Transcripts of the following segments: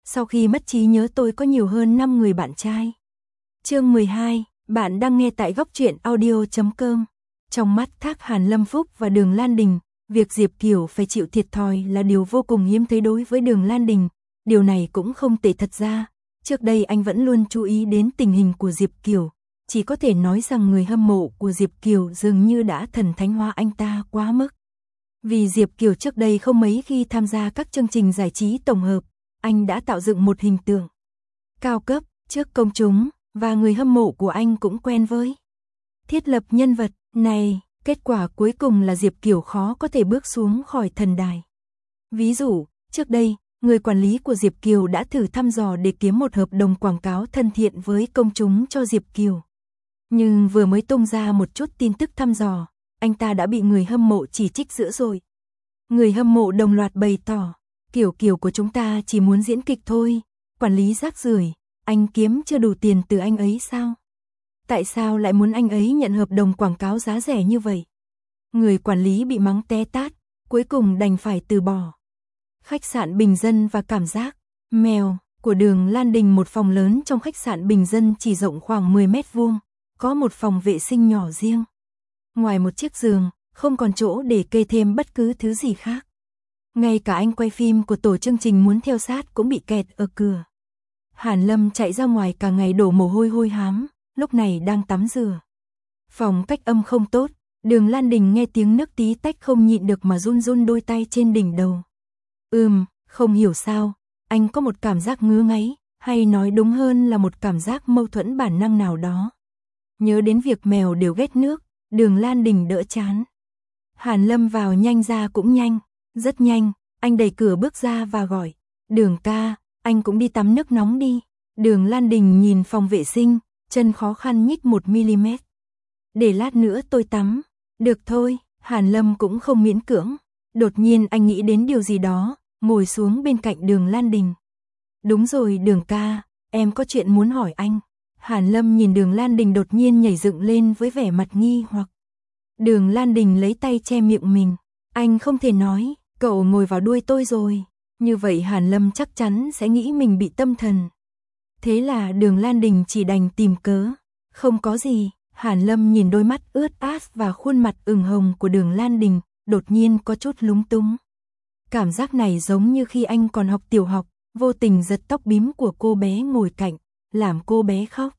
Sau khi mất trí nhớ tôi có nhiều hơn 5 người bạn trai. Chương 12, bạn đang nghe tại góc truyện audio.com. Trong mắt Thác Hàn Lâm Phúc và Đường Lan Đình, việc Diệp Kiều phải chịu thiệt thòi là điều vô cùng hiếm thấy đối với Đường Lan Đình. Điều này cũng không tệ thật ra. Trước đây anh vẫn luôn chú ý đến tình hình của Diệp Kiều. Chỉ có thể nói rằng người hâm mộ của Diệp Kiều dường như đã thần thánh hóa anh ta quá mức. Vì Diệp Kiều trước đây không mấy khi tham gia các chương trình giải trí tổng hợp, anh đã tạo dựng một hình tượng cao cấp trước công chúng, và người hâm mộ của anh cũng quen với thiết lập nhân vật này. Kết quả cuối cùng là Diệp Kiều khó có thể bước xuống khỏi thần đài. Ví dụ, trước đây, người quản lý của Diệp Kiều đã thử thăm dò để kiếm một hợp đồng quảng cáo thân thiện với công chúng cho Diệp Kiều. Nhưng vừa mới tung ra một chút tin tức thăm dò, anh ta đã bị người hâm mộ chỉ trích dữ dội. Người hâm mộ đồng loạt bày tỏ, Kiều của chúng ta chỉ muốn diễn kịch thôi, quản lý rác rưởi, anh kiếm chưa đủ tiền từ anh ấy sao? Tại sao lại muốn anh ấy nhận hợp đồng quảng cáo giá rẻ như vậy? Người quản lý bị mắng té tát, cuối cùng đành phải từ bỏ. Khách sạn bình dân và cảm giác mèo của Đường Lan Đình, một phòng lớn trong khách sạn bình dân chỉ rộng khoảng 10 mét vuông, có một phòng vệ sinh nhỏ riêng. Ngoài một chiếc giường, không còn chỗ để kê thêm bất cứ thứ gì khác. Ngay cả anh quay phim của tổ chương trình muốn theo sát cũng bị kẹt ở cửa. Hàn Lâm chạy ra ngoài cả ngày đổ mồ hôi hôi hám, lúc này đang tắm rửa. Phòng cách âm không tốt, Đường Lan Đình nghe tiếng nước tí tách không nhịn được mà run run đôi tay trên đỉnh đầu. Không hiểu sao, anh có một cảm giác ngứa ngáy, hay nói đúng hơn là một cảm giác mâu thuẫn bản năng nào đó. Nhớ đến việc mèo đều ghét nước, Đường Lan Đình đỡ chán. Hàn Lâm vào nhanh ra cũng nhanh, rất nhanh, anh đẩy cửa bước ra và gọi, Đường ca, anh cũng đi tắm nước nóng đi. Đường Lan Đình nhìn phòng vệ sinh, chân khó khăn nhích 1mm. Để lát nữa tôi tắm. Được thôi, Hàn Lâm cũng không miễn cưỡng. Đột nhiên anh nghĩ đến điều gì đó, ngồi xuống bên cạnh Đường Lan Đình. Đúng rồi Đường ca, em có chuyện muốn hỏi anh. Hàn Lâm nhìn Đường Lan Đình đột nhiên nhảy dựng lên với vẻ mặt nghi hoặc. Đường Lan Đình lấy tay che miệng mình. Anh không thể nói, cậu ngồi vào đuôi tôi rồi. Như vậy Hàn Lâm chắc chắn sẽ nghĩ mình bị tâm thần. Thế là Đường Lan Đình chỉ đành tìm cớ. Không có gì. Hàn Lâm nhìn đôi mắt ướt át và khuôn mặt ửng hồng của Đường Lan Đình, đột nhiên có chút lúng túng. Cảm giác này giống như khi anh còn học tiểu học, vô tình giật tóc bím của cô bé ngồi cạnh, làm cô bé khóc.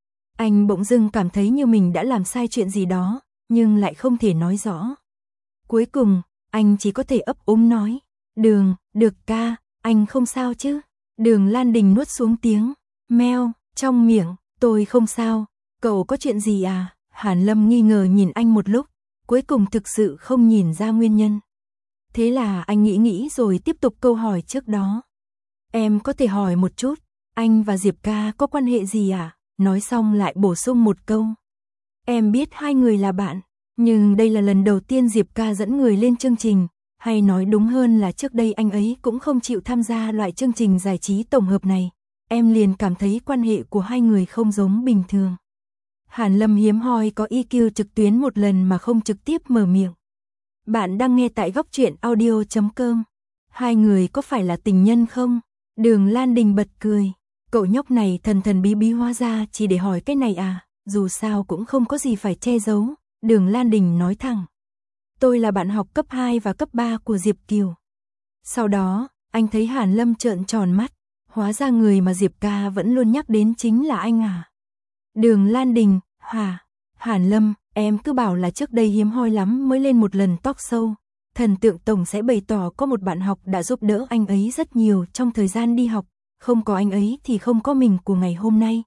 Anh bỗng dưng cảm thấy như mình đã làm sai chuyện gì đó, nhưng lại không thể nói rõ. Cuối cùng, anh chỉ có thể ấp úng nói, được ca, anh không sao chứ? Đường Lan Đình nuốt xuống tiếng meo trong miệng, tôi không sao. Cậu có chuyện gì à? Hàn Lâm nghi ngờ nhìn anh một lúc, cuối cùng thực sự không nhìn ra nguyên nhân. Thế là anh nghĩ rồi tiếp tục câu hỏi trước đó. Em có thể hỏi một chút, anh và Diệp ca có quan hệ gì à? Nói xong lại bổ sung một câu. Em biết hai người là bạn, nhưng đây là lần đầu tiên Diệp ca dẫn người lên chương trình, hay nói đúng hơn là trước đây anh ấy cũng không chịu tham gia loại chương trình giải trí tổng hợp này. Em liền cảm thấy quan hệ của hai người không giống bình thường. Hàn Lâm hiếm hoi có EQ trực tuyến một lần mà không trực tiếp mở miệng. Bạn đang nghe tại góc truyện audio.com. Hai người có phải là tình nhân không? Đường Lan Đình bật cười. Cậu nhóc này thần bí bí hóa ra chỉ để hỏi cái này à? Dù sao cũng không có gì phải che giấu. Đường Lan Đình nói thẳng. Tôi là bạn học cấp 2 và cấp 3 của Diệp Kiều. Sau đó, anh thấy Hàn Lâm trợn tròn mắt. Hóa ra người mà Diệp ca vẫn luôn nhắc đến chính là anh à? Đường Lan Đình, hả? Hàn Lâm, em cứ bảo là trước đây hiếm hoi lắm mới lên một lần talk show. Thần tượng tổng sẽ bày tỏ có một bạn học đã giúp đỡ anh ấy rất nhiều trong thời gian đi học. Không có anh ấy thì không có mình của ngày hôm nay.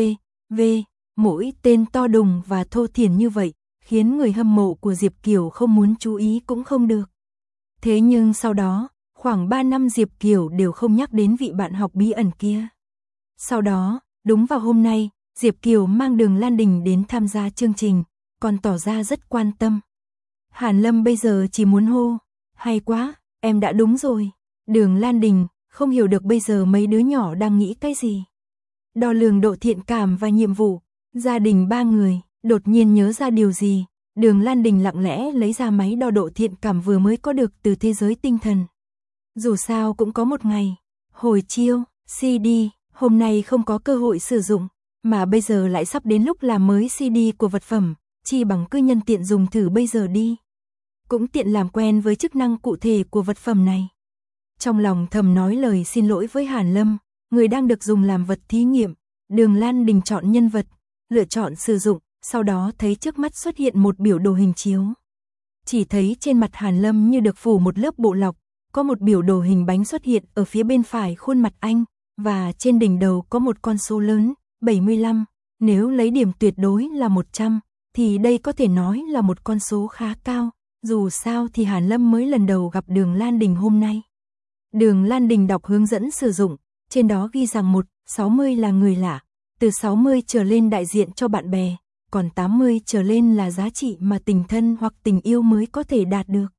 Mỗi tên to đùng và thô thiển như vậy, khiến người hâm mộ của Diệp Kiều không muốn chú ý cũng không được. Thế nhưng sau đó, khoảng 3 năm Diệp Kiều đều không nhắc đến vị bạn học bí ẩn kia. Sau đó, đúng vào hôm nay, Diệp Kiều mang Đường Lan Đình đến tham gia chương trình, còn tỏ ra rất quan tâm. Hàn Lâm bây giờ chỉ muốn hô, hay quá, em đã đúng rồi. Đường Lan Đình, không hiểu được bây giờ mấy đứa nhỏ đang nghĩ cái gì. Đo lường độ thiện cảm và nhiệm vụ, gia đình 3 người, đột nhiên nhớ ra điều gì. Đường Lan Đình lặng lẽ lấy ra máy đo độ thiện cảm vừa mới có được từ thế giới tinh thần. Dù sao cũng có một ngày, hồi chiều, CD, hôm nay không có cơ hội sử dụng, mà bây giờ lại sắp đến lúc làm mới CD của vật phẩm, chi bằng cứ nhân tiện dùng thử bây giờ đi. Cũng tiện làm quen với chức năng cụ thể của vật phẩm này. Trong lòng thầm nói lời xin lỗi với Hàn Lâm, người đang được dùng làm vật thí nghiệm. Đường Lan Đình chọn nhân vật, lựa chọn sử dụng, sau đó thấy trước mắt xuất hiện một biểu đồ hình chiếu. Chỉ thấy trên mặt Hàn Lâm như được phủ một lớp bộ lọc, có một biểu đồ hình bánh xuất hiện ở phía bên phải khuôn mặt anh, và trên đỉnh đầu có một con số lớn, 75, nếu lấy điểm tuyệt đối là 100, thì đây có thể nói là một con số khá cao, dù sao thì Hàn Lâm mới lần đầu gặp Đường Lan Đình hôm nay. Đường Lan Đình đọc hướng dẫn sử dụng, trên đó ghi rằng 60 là người lạ, từ 60 trở lên đại diện cho bạn bè, còn 80 trở lên là giá trị mà tình thân hoặc tình yêu mới có thể đạt được.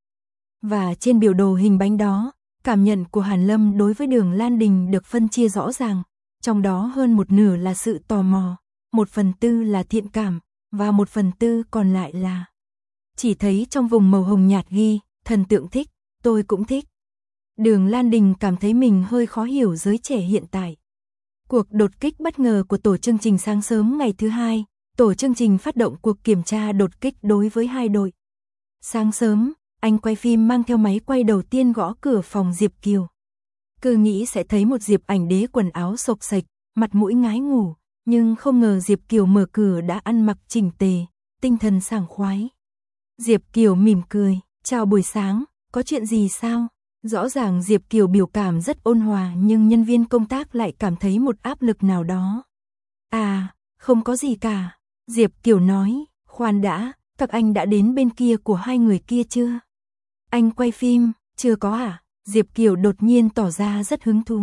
Và trên biểu đồ hình bánh đó, cảm nhận của Hàn Lâm đối với Đường Lan Đình được phân chia rõ ràng, trong đó hơn một nửa là sự tò mò, 1/4 là thiện cảm, và 1/4 còn lại là... Chỉ thấy trong vùng màu hồng nhạt ghi, thần tượng thích, tôi cũng thích. Đường Lan Đình cảm thấy mình hơi khó hiểu giới trẻ hiện tại. Cuộc đột kích bất ngờ của tổ chương trình sáng sớm ngày thứ hai, tổ chương trình phát động cuộc kiểm tra đột kích đối với hai đội. Sáng sớm, anh quay phim mang theo máy quay đầu tiên gõ cửa phòng Diệp Kiều. Cứ nghĩ sẽ thấy một Diệp Ảnh Đế quần áo xộc xệch, mặt mũi ngái ngủ, nhưng không ngờ Diệp Kiều mở cửa đã ăn mặc chỉnh tề, tinh thần sảng khoái. Diệp Kiều mỉm cười, chào buổi sáng, có chuyện gì sao? Rõ ràng Diệp Kiều biểu cảm rất ôn hòa nhưng nhân viên công tác lại cảm thấy một áp lực nào đó. À, không có gì cả. Diệp Kiều nói, khoan đã, các anh đã đến bên kia của hai người kia chưa? Anh quay phim, chưa có à? Diệp Kiều đột nhiên tỏ ra rất hứng thú.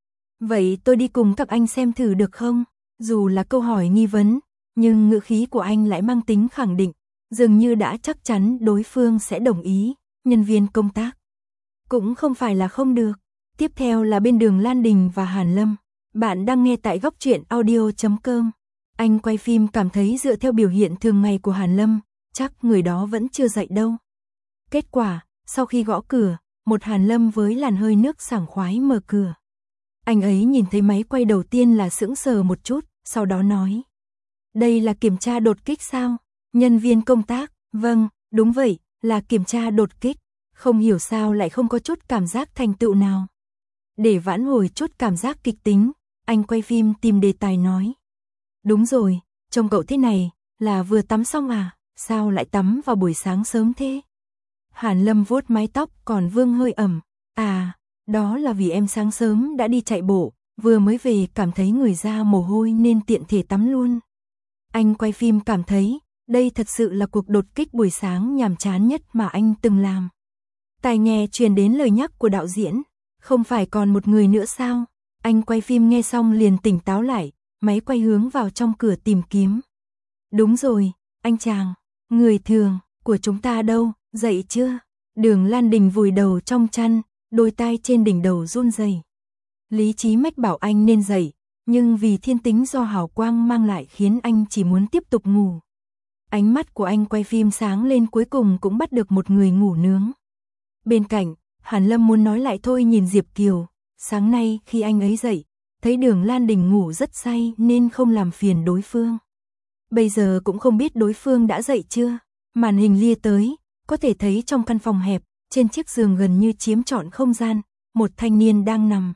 Vậy tôi đi cùng các anh xem thử được không? Dù là câu hỏi nghi vấn, nhưng ngữ khí của anh lại mang tính khẳng định, dường như đã chắc chắn đối phương sẽ đồng ý. Nhân viên công tác cũng không phải là không được. Tiếp theo là bên Đường Lan Đình và Hàn Lâm. Bạn đang nghe tại góc truyện audio.com. Anh quay phim cảm thấy dựa theo biểu hiện thường ngày của Hàn Lâm, chắc người đó vẫn chưa dậy đâu. Kết quả, sau khi gõ cửa, một Hàn Lâm với làn hơi nước sảng khoái mở cửa. Anh ấy nhìn thấy máy quay đầu tiên là sững sờ một chút, sau đó nói. Đây là kiểm tra đột kích sao? Nhân viên công tác, vâng, đúng vậy, là kiểm tra đột kích. Không hiểu sao lại không có chút cảm giác thành tựu nào. Để vãn hồi chút cảm giác kịch tính, anh quay phim tìm đề tài nói. Đúng rồi, trông cậu thế này, là vừa tắm xong à, sao lại tắm vào buổi sáng sớm thế? Hàn Lâm vuốt mái tóc còn vương hơi ẩm. À, đó là vì em sáng sớm đã đi chạy bộ, vừa mới về cảm thấy người ra mồ hôi nên tiện thể tắm luôn. Anh quay phim cảm thấy, đây thật sự là cuộc đột kích buổi sáng nhàm chán nhất mà anh từng làm. Tai nghe truyền đến lời nhắc của đạo diễn, không phải còn một người nữa sao? Anh quay phim nghe xong liền tỉnh táo lại, máy quay hướng vào trong cửa tìm kiếm. Đúng rồi, anh chàng, người thường của chúng ta đâu, dậy chưa? Đường Lan Đình vùi đầu trong chăn, đôi tai trên đỉnh đầu run rẩy. Lý trí mách bảo anh nên dậy, nhưng vì thiên tính do hào quang mang lại khiến anh chỉ muốn tiếp tục ngủ. Ánh mắt của anh quay phim sáng lên cuối cùng cũng bắt được một người ngủ nướng. Bên cạnh, Hàn Lâm muốn nói lại thôi nhìn Diệp Kiều, sáng nay khi anh ấy dậy, thấy Đường Lan Đình ngủ rất say nên không làm phiền đối phương. Bây giờ cũng không biết đối phương đã dậy chưa, màn hình lia tới, có thể thấy trong căn phòng hẹp, trên chiếc giường gần như chiếm trọn không gian, một thanh niên đang nằm.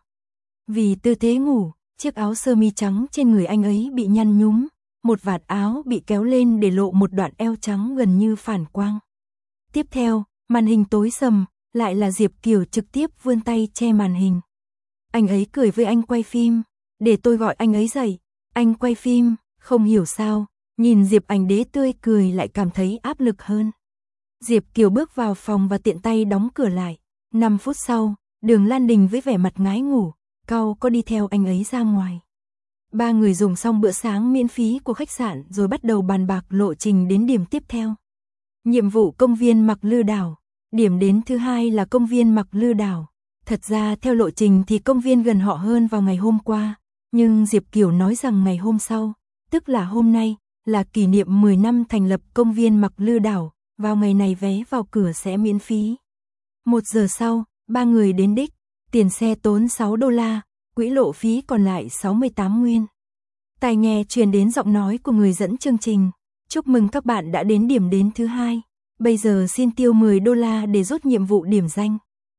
Vì tư thế ngủ, chiếc áo sơ mi trắng trên người anh ấy bị nhăn nhúm, một vạt áo bị kéo lên để lộ một đoạn eo trắng gần như phản quang. Tiếp theo, màn hình tối sầm, lại là Diệp Kiều trực tiếp vươn tay che màn hình. Anh ấy cười với anh quay phim, để tôi gọi anh ấy dậy. Anh quay phim, không hiểu sao, nhìn Diệp Ảnh Đế tươi cười lại cảm thấy áp lực hơn. Diệp Kiều bước vào phòng và tiện tay đóng cửa lại. 5 phút sau, Đường Lan Đình với vẻ mặt ngái ngủ, cau có đi theo anh ấy ra ngoài. Ba người dùng xong bữa sáng miễn phí của khách sạn rồi bắt đầu bàn bạc lộ trình đến điểm tiếp theo. Nhiệm vụ công viên Mạc Lư Đảo. Điểm đến thứ hai là công viên Mạc Lư Đảo. Thật ra theo lộ trình thì công viên gần họ hơn vào ngày hôm qua, nhưng Diệp Kiều nói rằng ngày hôm sau, tức là hôm nay, là kỷ niệm 10 năm thành lập công viên Mạc Lư Đảo, vào ngày này vé vào cửa sẽ miễn phí. 1 giờ sau, ba người đến đích, tiền xe tốn $6, quỹ lộ phí còn lại 68 nguyên. Tai nghe truyền đến giọng nói của người dẫn chương trình. Chúc mừng các bạn đã đến điểm đến thứ 2. Bây giờ xin tiêu 10 đô la để rút nhiệm vụ điểm danh.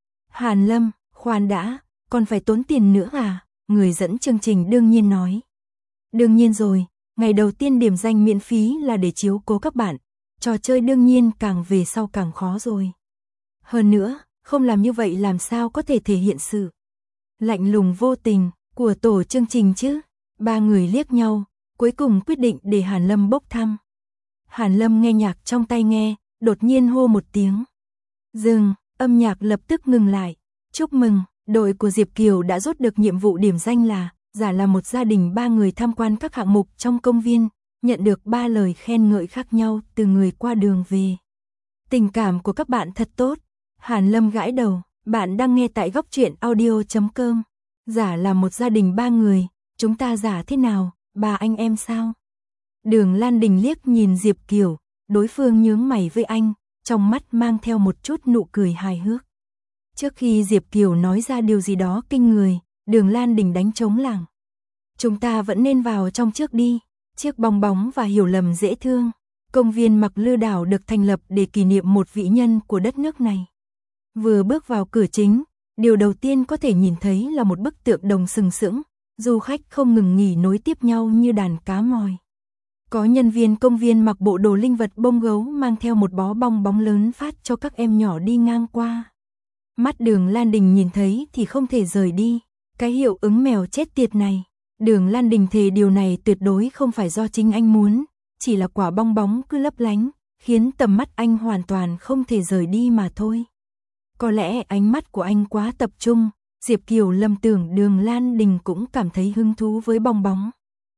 Hàn Lâm, khoan đã, còn phải tốn tiền nữa à? Người dẫn chương trình đương nhiên nói. Đương nhiên rồi, ngày đầu tiên điểm danh miễn phí là để chiếu cố các bạn. Trò chơi đương nhiên càng về sau càng khó rồi. Hơn nữa, không làm như vậy làm sao có thể thể hiện sự lạnh lùng vô tình của tổ chương trình chứ? Ba người liếc nhau, cuối cùng quyết định để Hàn Lâm bốc thăm. Hàn Lâm nghe nhạc trong tai nghe, đột nhiên hô một tiếng. Dừng, âm nhạc lập tức ngừng lại. Chúc mừng, đội của Diệp Kiều đã rút được nhiệm vụ điểm danh là giả là một gia đình 3 người tham quan các hạng mục trong công viên, nhận được 3 lời khen ngợi khác nhau từ người qua đường về. Tình cảm của các bạn thật tốt. Hàn Lâm gãi đầu, bạn đang nghe tại góc truyện audio.com. Giả là một gia đình 3 người, chúng ta giả thế nào, 3 anh em sao? Đường Lan Đình liếc nhìn Diệp Kiều, đối phương nhướng mày với anh, trong mắt mang theo một chút nụ cười hài hước. Trước khi Diệp Kiều nói ra điều gì đó kinh người, Đường Lan Đình đánh trống lảng. Chúng ta vẫn nên vào trong trước đi, chiếc bong bóng và hiểu lầm dễ thương. Công viên Mặc Lư Đảo được thành lập để kỷ niệm một vị nhân của đất nước này. Vừa bước vào cửa chính, điều đầu tiên có thể nhìn thấy là một bức tượng đồng sừng sững, du khách không ngừng nghỉ nối tiếp nhau như đàn cá mòi. Có nhân viên công viên mặc bộ đồ linh vật bông gấu mang theo một bó bong bóng lớn phát cho các em nhỏ đi ngang qua. Mắt Đường Lan Đình nhìn thấy thì không thể rời đi, cái hiệu ứng mèo chết tiệt này. Đường Lan Đình thề điều này tuyệt đối không phải do chính anh muốn, chỉ là quả bong bóng cứ lấp lánh, khiến tầm mắt anh hoàn toàn không thể rời đi mà thôi. Có lẽ ánh mắt của anh quá tập trung, Diệp Kiều lầm tưởng Đường Lan Đình cũng cảm thấy hứng thú với bong bóng.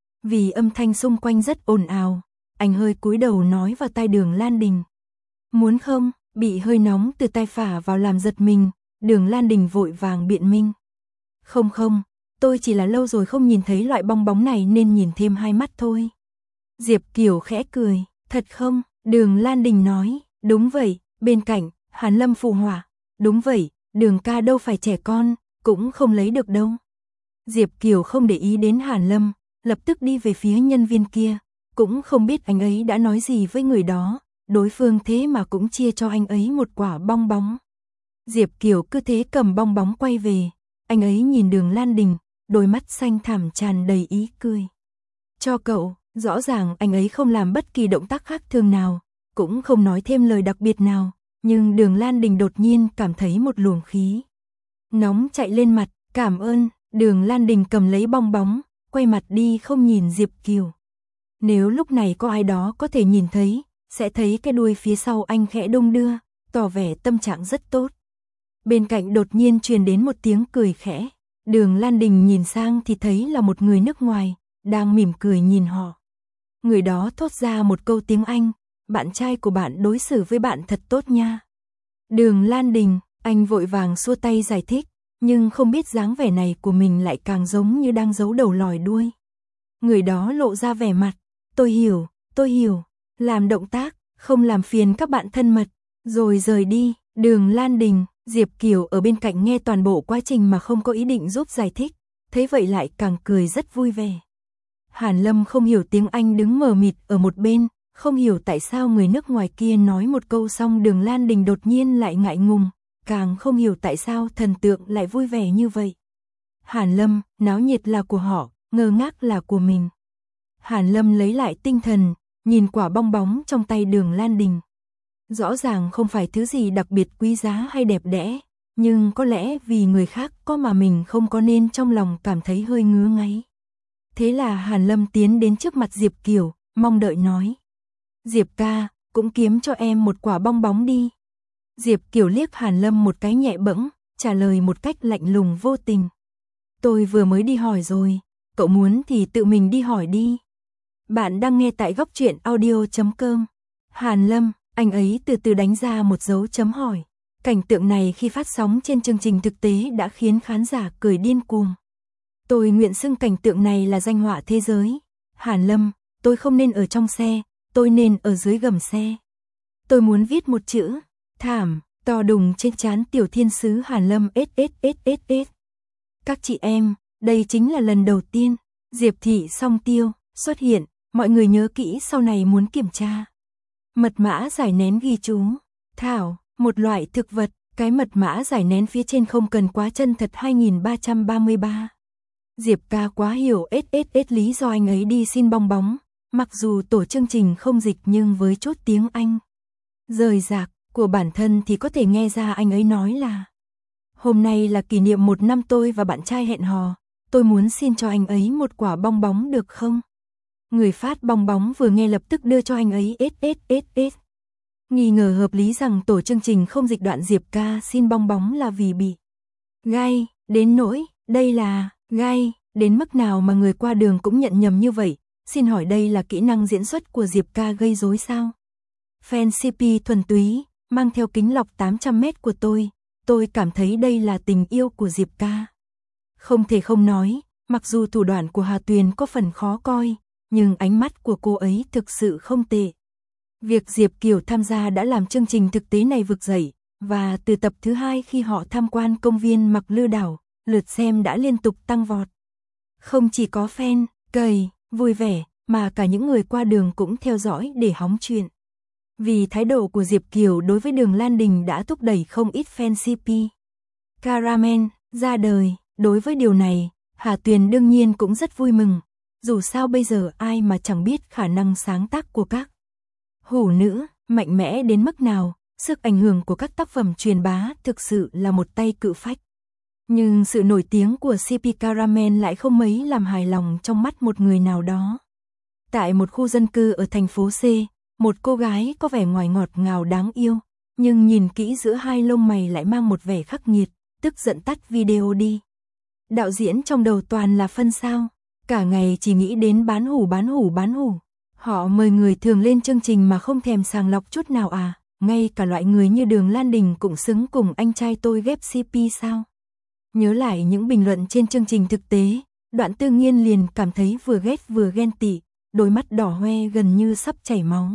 Vì âm thanh xung quanh rất ồn ào, anh hơi cúi đầu nói vào tai Đường Lan Đình. Muốn không? Bị hơi nóng từ tai phả vào làm giật mình, Đường Lan Đình vội vàng biện minh. Không không, tôi chỉ là lâu rồi không nhìn thấy loại bong bóng này nên nhìn thêm 2 mắt thôi. Diệp Kiều khẽ cười, thật không? Đường Lan Đình nói, đúng vậy, bên cạnh, Hàn Lâm phụ họa, đúng vậy, Đường ca đâu phải trẻ con, cũng không lấy được đâu. Diệp Kiều không để ý đến Hàn Lâm, lập tức đi về phía nhân viên kia, cũng không biết anh ấy đã nói gì với người đó, đối phương thế mà cũng chia cho anh ấy một quả bong bóng. Diệp Kiều cứ thế cầm bong bóng quay về, anh ấy nhìn Đường Lan Đình, đôi mắt xanh thẳm tràn đầy ý cười. Cho cậu, rõ ràng anh ấy không làm bất kỳ động tác khác thường nào, cũng không nói thêm lời đặc biệt nào, nhưng Đường Lan Đình đột nhiên cảm thấy một luồng khí nóng chạy lên mặt, cảm ơn. Đường Lan Đình cầm lấy bong bóng, quay mặt đi không nhìn Diệp Kiều. Nếu lúc này có ai đó có thể nhìn thấy, sẽ thấy cái đuôi phía sau anh khẽ đung đưa, tỏ vẻ tâm trạng rất tốt. Bên cạnh đột nhiên truyền đến một tiếng cười khẽ. Đường Lan Đình nhìn sang thì thấy là một người nước ngoài, đang mỉm cười nhìn họ. Người đó thốt ra một câu tiếng Anh, bạn trai của bạn đối xử với bạn thật tốt nha. Đường Lan Đình, anh vội vàng xua tay giải thích, nhưng không biết dáng vẻ này của mình lại càng giống như đang giấu đầu lòi đuôi. Người đó lộ ra vẻ mặt, tôi hiểu, làm động tác, không làm phiền các bạn thân mật, rồi rời đi. Đường Lan Đình, Diệp Kiều ở bên cạnh nghe toàn bộ quá trình mà không có ý định giúp giải thích, thấy vậy lại càng cười rất vui vẻ. Hàn Lâm không hiểu tiếng Anh đứng mờ mịt ở một bên, không hiểu tại sao người nước ngoài kia nói một câu xong Đường Lan Đình đột nhiên lại ngại ngùng, càng không hiểu tại sao thần tượng lại vui vẻ như vậy. Hàn Lâm, náo nhiệt là của họ, ngơ ngác là của mình. Hàn Lâm lấy lại tinh thần, nhìn quả bong bóng trong tay Đường Lan Đình. Rõ ràng không phải thứ gì đặc biệt quý giá hay đẹp đẽ, nhưng có lẽ vì người khác có mà mình không có nên trong lòng cảm thấy hơi ngứa ngáy. Thế là Hàn Lâm tiến đến trước mặt Diệp Kiều, mong đợi nói. Diệp ca, cũng kiếm cho em một quả bong bóng đi. Diệp Kiều liếc Hàn Lâm một cái nhẹ bẫng, trả lời một cách lạnh lùng vô tình. Tôi vừa mới đi hỏi rồi, cậu muốn thì tự mình đi hỏi đi. Bạn đang nghe tại góc truyện audio.com. Hàn Lâm, anh ấy từ từ đánh ra một dấu chấm hỏi. Cảnh tượng này khi phát sóng trên chương trình thực tế đã khiến khán giả cười điên cuồng. Tôi nguyện xưng cảnh tượng này là danh họa thế giới. Hàn Lâm, tôi không nên ở trong xe, tôi nên ở dưới gầm xe. Tôi muốn viết một chữ thảm to đùng trên trán tiểu thiên sứ Hàn Lâm. Các chị em, Đây chính là lần đầu tiên Diệp thị song tiêu xuất hiện, mọi người nhớ kỹ sau này muốn kiểm tra. Mật mã giải nén ghi chú, thảo, một loại thực vật, cái mật mã giải nén phía trên không cần quá chân thật 2333. Diệp ca quá hiểu SSS lý do anh ấy đi xin bong bóng, mặc dù tổ chương trình không dịch nhưng với chút tiếng Anh rời rạc của bản thân thì có thể nghe ra anh ấy nói là: hôm nay là kỷ niệm 1 năm tôi và bạn trai hẹn hò, tôi muốn xin cho anh ấy một quả bong bóng được không? Người phát bong bóng vừa nghe lập tức đưa cho anh ấy SSSS. Nghi ngờ hợp lý rằng tổ chương trình không dịch đoạn Diệp ca xin bong bóng là vì bị gai, đến nỗi, đây là gai, đến mức nào mà người qua đường cũng nhận nhầm như vậy, xin hỏi đây là kỹ năng diễn xuất của Diệp ca gây rối sao? Fan CP thuần túy, mang theo kính lọc 800m của tôi cảm thấy đây là tình yêu của Diệp ca. Không thể không nói, mặc dù thủ đoạn của Hà Tuyền có phần khó coi, nhưng ánh mắt của cô ấy thực sự không tệ. Việc Diệp Kiều tham gia đã làm chương trình thực tế này vực dậy, và từ tập thứ 2 khi họ tham quan công viên Mạc Lư Đảo, lượt xem đã liên tục tăng vọt. Không chỉ có fan, cày, vui vẻ, mà cả những người qua đường cũng theo dõi để hóng chuyện. Vì thái độ của Diệp Kiều đối với Đường Lan Đình đã thúc đẩy không ít fan CP Caramel ra đời, đối với điều này, Hà Tuyền đương nhiên cũng rất vui mừng, dù sao bây giờ ai mà chẳng biết khả năng sáng tác của các hủ nữ, mạnh mẽ đến mức nào, sức ảnh hưởng của các tác phẩm truyền bá thực sự là một tay cự phách. Nhưng sự nổi tiếng của CP Caramel lại không mấy làm hài lòng trong mắt một người nào đó. Tại một khu dân cư ở thành phố C, một cô gái có vẻ ngoài ngọt ngào đáng yêu, nhưng nhìn kỹ giữa hai lông mày lại mang một vẻ khắc nghiệt, tức giận tắt video đi. Đạo diễn trong đầu toàn là phân sao, cả ngày chỉ nghĩ đến bán hủ. Họ mời người thường lên chương trình mà không thèm sàng lọc chút nào à, ngay cả loại người như Đường Lan Đình cũng xứng cùng anh trai tôi ghép CP sao? Nhớ lại những bình luận trên chương trình thực tế, Đoạn Tư Nghiên liền cảm thấy vừa ghét vừa ghen tị, đôi mắt đỏ hoe gần như sắp chảy máu.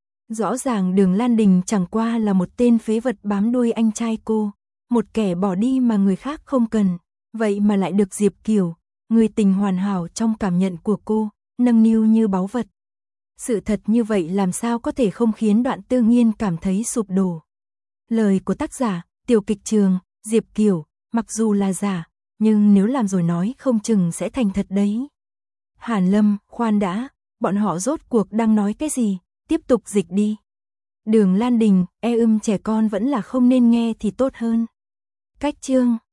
Rõ ràng Đường Lan Đình chẳng qua là một tên phế vật bám đuôi anh trai cô, một kẻ bỏ đi mà người khác không cần, vậy mà lại được Diệp Kiều, người tình hoàn hảo trong cảm nhận của cô, nâng niu như báu vật. Sự thật như vậy làm sao có thể không khiến Đoạn Tư Nghiên cảm thấy sụp đổ. Lời của tác giả, tiểu kịch trường, Diệp Kiều, mặc dù là giả, nhưng nếu làm rồi nói không chừng sẽ thành thật đấy. Hàn Lâm, khoan đã, bọn họ rốt cuộc đang nói cái gì, tiếp tục dịch đi. Đường Lan Đình, trẻ con vẫn là không nên nghe thì tốt hơn. Cách chương